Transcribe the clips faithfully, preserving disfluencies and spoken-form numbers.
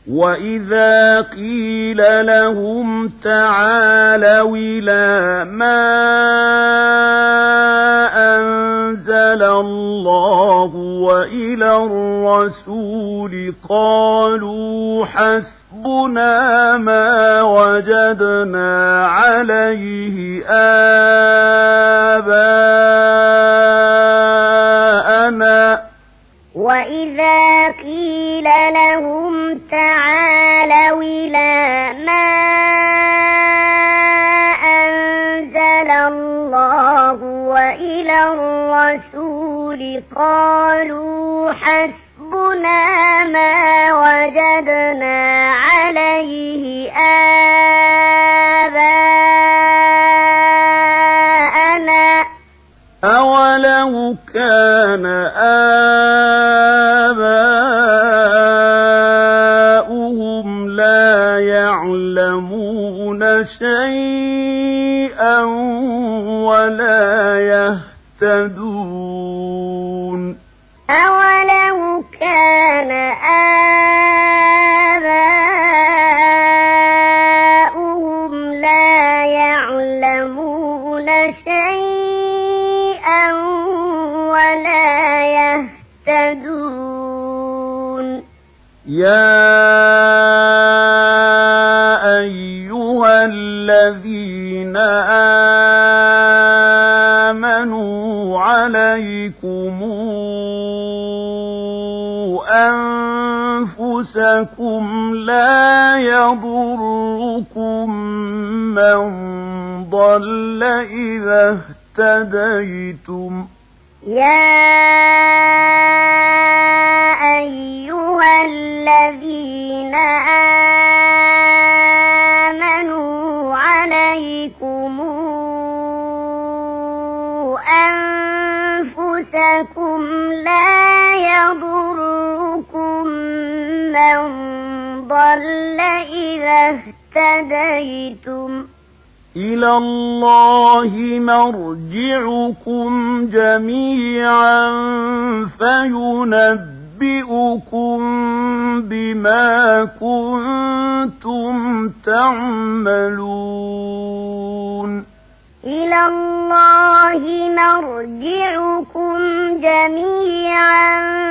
وَإِذَا قِيلَ لَهُمْ تَعَالَوْا إِلَى مَا أَنزَلَ اللَّهُ وَإِلَى الرَّسُولِ قَالُوا حَسْبُنَا مَا وَجَدْنَا عَلَيْهِ آبَاءَنَا. وَإِذَا قِيلَ لَهُمْ تَعَالَوْا إِلَى مَا أَنزَلَ اللَّهُ وَإِلَى الرَّسُولِ قَالُوا حَسْبُنَا مَا وَجَدْنَا عَلَيْهِ آبَاءَنَا. أَوَلَوْ كَانَ آبَاؤُهُمْ لَا يَعْلَمُونَ شَيْئًا وَلَا يَهْتَدُونَ. أَوَلَوْ كَانَ آبَاؤُهُمْ لَا يَعْلَمُونَ شَيْئًا وَلَا يَهْتَدُونَ. يَا أَيُّهَا الَّذِينَ آمَنُوا عَلَيْكُمْ أَنفُسَكُمْ لَا يَضُرُّكُم مَّن ضَلَّ إِذَا اهْتَدَيْتُمْ. يَا أَيُّهَا الَّذِينَ آمَنُوا عَلَيْكُمْ أَنفُسَكُمْ لَا يَضُرُّكُم مَّن ضَلَّ إِذَا اهْتَدَيْتُمْ. إِلَى اللَّهِ مَرْجِعُكُمْ جَمِيعًا فَيُنَبِّئُكُم بِمَا كُنتُمْ تَعْمَلُونَ. إِلَى اللَّهِ مَرْجِعُكُمْ جَمِيعًا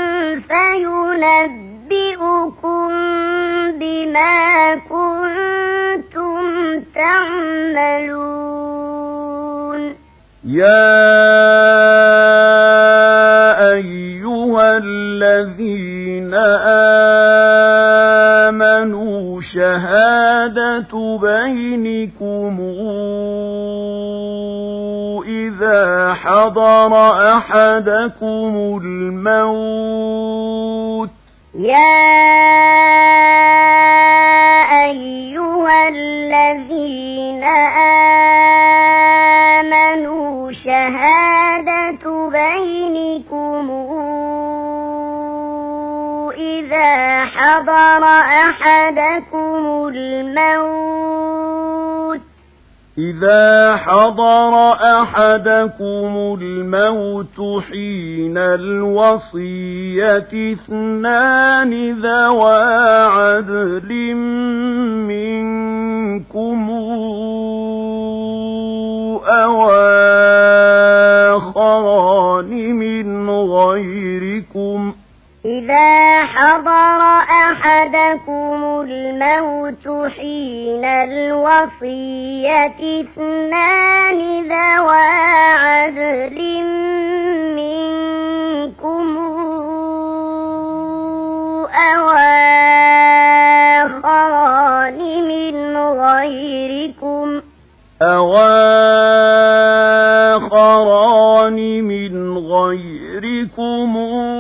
فَيُنَبِّئُكُم بِمَا كُنتُمْ تَعْمَلُونَ. يَا أَيُّهَا الَّذِينَ آمَنُوا شَهَادَةُ بَيْنِكُمْ إِذَا حَضَرَ أَحَدَكُمُ الْمَوْتُ. يَا أَيُّهَا الَّذِينَ آمَنُوا شَهَادَةُ بَيْنِكُمْ إِذَا حَضَرَ أَحَدَكُمُ الْمَوْتُ إِذَا حَضَرَ أَحَدَكُمُ الْمَوْتُ حِينَ الْوَصِيَّةِ اثْنَانِ ذَوَا عَدْلٍ مِّنكُمْ أَوْ آخَرَانِ مِنْ غَيْرِكُمْ. إِذَا حَضَرَ أَحَدَكُمُ الْمَوْتُ حِينَ الْوَصِيَّةِ اثْنَانِ ذَوَا عَدْلٍ مِّنكُمْ أَوْ آخَرَانِ مِنْ غَيْرِكُمْ أَوْ آخَرَانِ مِنْ غَيْرِكُمْ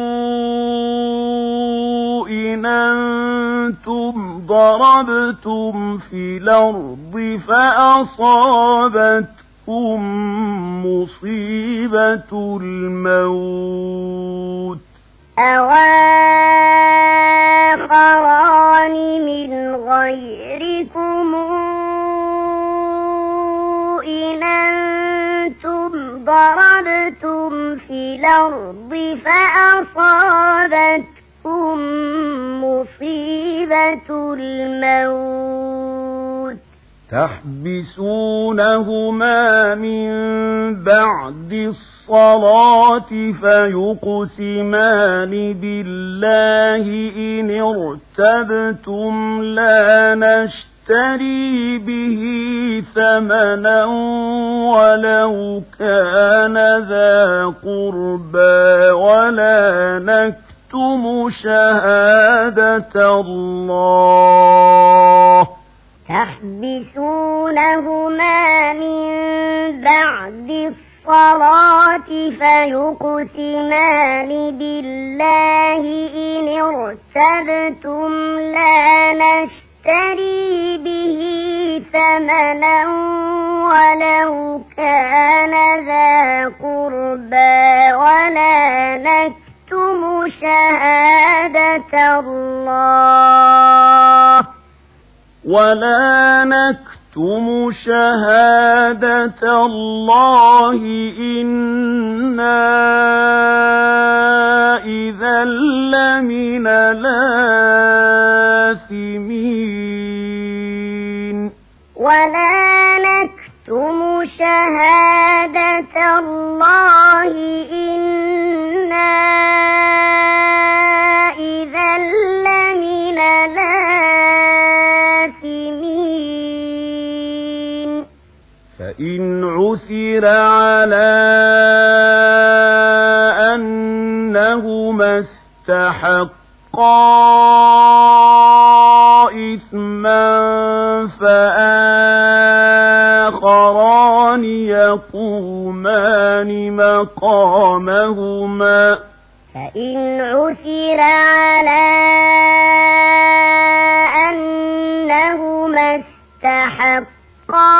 إِنْ أَنْتُمْ ضَرَبْتُمْ فِي الْأَرْضِ فَأَصَابَتْكُمْ مُصِيبَةُ الْمَوْتِ. أَوْ آخَرَانِ مِنْ غَيْرِكُمْ إِنْ أَنْتُمْ ضَرَبْتُمْ فِي الْأَرْضِ فَأَصَابَتْكُمْ مُصِيبَةُ موعظة الموت تحبسونهما من بعد الصلاة فيقسمان بالله إن ارتبتم لا نشتري به ثمنا ولو كان ذا قربى ولا نكتم شهادة الله تحبسونهما من بعد الصلاة فيقسمان بالله إن ارتبتم لا نشتري به ثمنا ولو كان ذا قربى ولا نكتم شهادة الله ولا نكتم شهادة الله إنا إذا لمن الآثمين ولا نكتم شهادة الله إنا إذا لمن الآثمين فإن عثر على أنهما استحقا إثما فآخران يقومان مقامهما فإن عثر على أنهما استحقا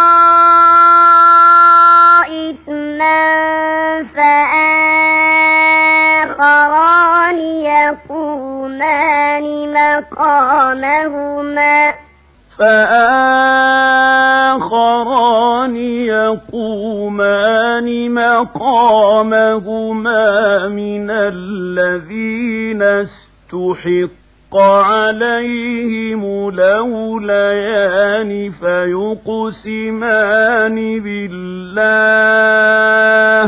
إثما فآخران يقومان مقامهما فآخران يقومان مقامهما من الذين استحق عليهم الأوليان فيقسمان بالله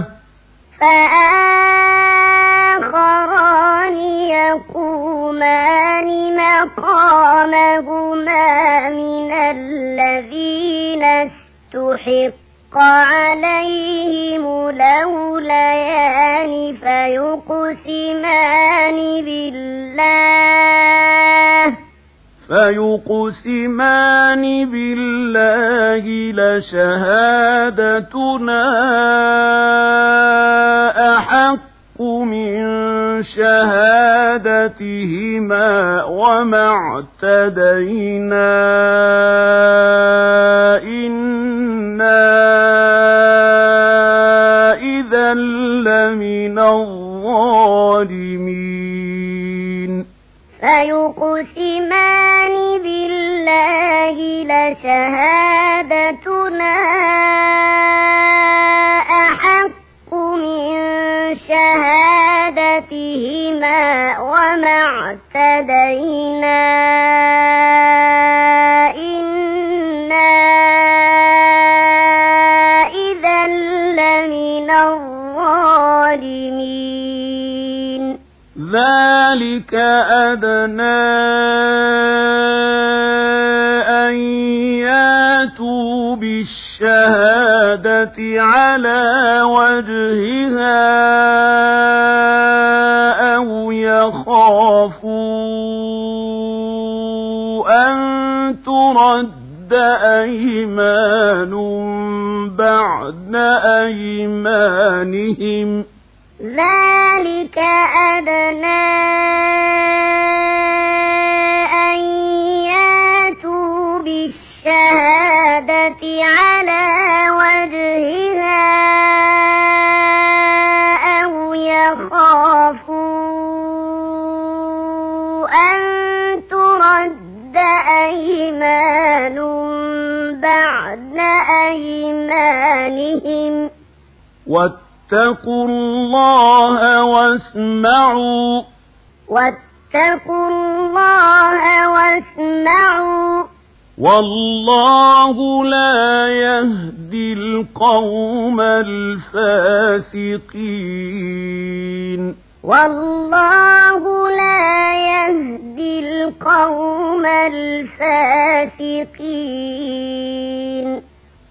فآخران يقومان مقامهما من الذين استحق عليهم الأوليان فيقسمان بالله فيقسمان بالله لشهادتنا أحق من شهادتهما وما اعتدينا إنا إذا لمن الظالمين فيقسمان بالله لشهادتنا أحق من شهادتهما وما اعتدينا إنا إذا لمن الظالمين ذلك أدنى أن ياتوا بالشهادة على وجهها أو يخافوا أن ترد أيمان بعد أيمانهم ذلك أدنى أن ياتوا بالشهادة على وجهها أو يخافوا أن ترد أيمان بعد أيمانهم واتقوا الله واسمعوا واتقوا واتقوا الله واسمعوا والله لا يهدي القوم الفاسقين والله لا يهدي القوم الفاسقين